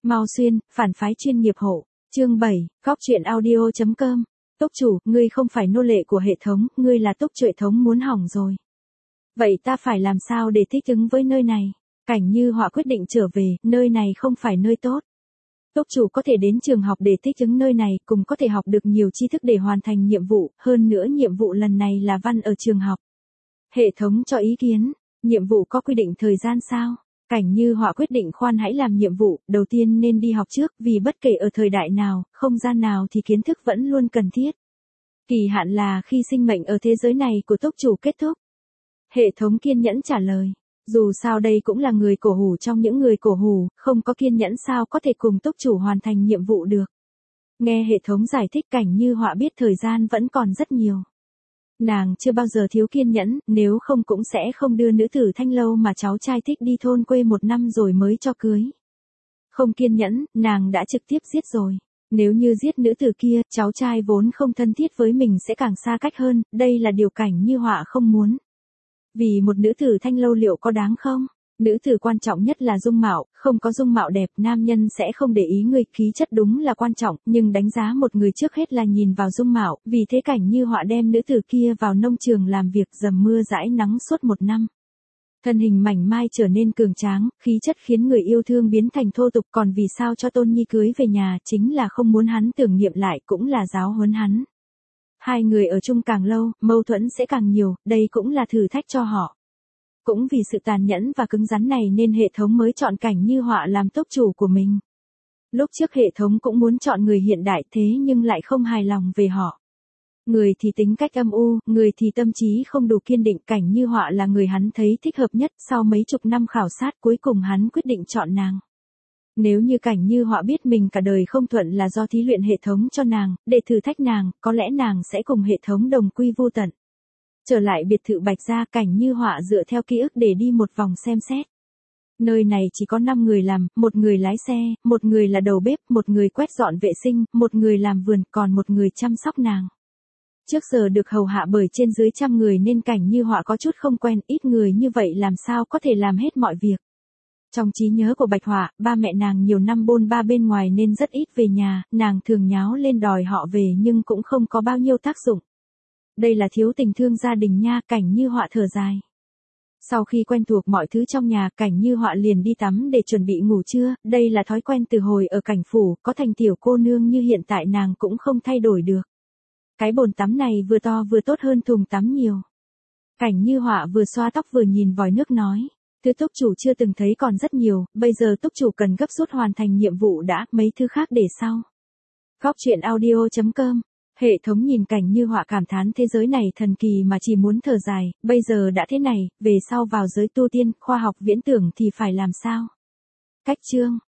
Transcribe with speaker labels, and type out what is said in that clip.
Speaker 1: Mao Xuyên, phản phái chuyên nghiệp hộ. Chương 7, Góc truyện audio.com. Túc chủ, ngươi không phải nô lệ của hệ thống, ngươi là túc truyện thống muốn hỏng rồi. Vậy ta phải làm sao để thích ứng với nơi này? Cảnh Như Họa quyết định trở về, nơi này không phải nơi tốt. Túc chủ có thể đến trường học để thích ứng nơi này, cùng có thể học được nhiều tri thức để hoàn thành nhiệm vụ, hơn nữa nhiệm vụ lần này là văn ở trường học. Hệ thống cho ý kiến, nhiệm vụ có quy định thời gian sao? Cảnh Như Họa quyết định khoan hãy làm nhiệm vụ, đầu tiên nên đi học trước, vì bất kể ở thời đại nào, không gian nào thì kiến thức vẫn luôn cần thiết. Kỳ hạn là khi sinh mệnh ở thế giới này của túc chủ kết thúc. Hệ thống kiên nhẫn trả lời, dù sao đây cũng là người cổ hủ trong những người cổ hủ, không có kiên nhẫn sao có thể cùng túc chủ hoàn thành nhiệm vụ được. Nghe hệ thống giải thích, Cảnh Như Họa biết thời gian vẫn còn rất nhiều. Nàng chưa bao giờ thiếu kiên nhẫn, nếu không cũng sẽ không đưa nữ tử Thanh Lâu mà cháu trai thích đi thôn quê 1 năm rồi mới cho cưới. Không kiên nhẫn, nàng đã trực tiếp giết rồi. Nếu như giết nữ tử kia, cháu trai vốn không thân thiết với mình sẽ càng xa cách hơn, đây là điều Cảnh Như Họa không muốn. Vì một nữ tử Thanh Lâu liệu có đáng không? Nữ tử quan trọng nhất là dung mạo, không có dung mạo đẹp, nam nhân sẽ không để ý người, khí chất đúng là quan trọng, nhưng đánh giá một người trước hết là nhìn vào dung mạo, vì thế Cảnh Như Họa đem nữ tử kia vào nông trường làm việc dầm mưa dãi nắng suốt 1 năm. Thân hình mảnh mai trở nên cường tráng, khí chất khiến người yêu thương biến thành thô tục, còn vì sao cho Tôn Nhi cưới về nhà chính là không muốn hắn tưởng niệm lại, cũng là giáo huấn hắn. Hai người ở chung càng lâu, mâu thuẫn sẽ càng nhiều, đây cũng là thử thách cho họ. Cũng vì sự tàn nhẫn và cứng rắn này nên hệ thống mới chọn Cảnh Như Họa làm túc chủ của mình. Lúc trước hệ thống cũng muốn chọn người hiện đại thế nhưng lại không hài lòng về họ. Người thì tính cách âm u, người thì tâm trí không đủ kiên định. Cảnh Như Họa là người hắn thấy thích hợp nhất, sau mấy chục năm khảo sát cuối cùng hắn quyết định chọn nàng. Nếu như Cảnh Như Họa biết mình cả đời không thuận là do thí luyện hệ thống cho nàng, để thử thách nàng, có lẽ nàng sẽ cùng hệ thống đồng quy vô tận. Trở lại biệt thự Bạch Gia, Cảnh Như Họa dựa theo ký ức để đi một vòng xem xét. Nơi này chỉ có 5 người làm, 1 người lái xe, 1 người là đầu bếp, 1 người quét dọn vệ sinh, 1 người làm vườn, còn 1 người chăm sóc nàng. Trước giờ được hầu hạ bởi trên dưới 100 người nên Cảnh Như Họa có chút không quen, ít người như vậy làm sao có thể làm hết mọi việc. Trong trí nhớ của Bạch Họa, ba mẹ nàng nhiều năm bôn ba bên ngoài nên rất ít về nhà, nàng thường nháo lên đòi họ về nhưng cũng không có bao nhiêu tác dụng. Đây là thiếu tình thương gia đình nha, Cảnh Như Họa thở dài. Sau khi quen thuộc mọi thứ trong nhà, Cảnh Như Họa liền đi tắm để chuẩn bị ngủ trưa, đây là thói quen từ hồi ở cảnh phủ, có thành tiểu cô nương như hiện tại nàng cũng không thay đổi được. Cái bồn tắm này vừa to vừa tốt hơn thùng tắm nhiều. Cảnh Như Họa vừa xoa tóc vừa nhìn vòi nước nói, thứ túc chủ chưa từng thấy còn rất nhiều, bây giờ túc chủ cần gấp rút hoàn thành nhiệm vụ đã, mấy thứ khác để sau. Góc truyện audio.com. Hệ thống nhìn Cảnh Như Họa cảm thán thế giới này thần kỳ mà chỉ muốn thở dài, bây giờ đã thế này, về sau vào giới tu tiên, khoa học viễn tưởng thì phải làm sao? Cách chương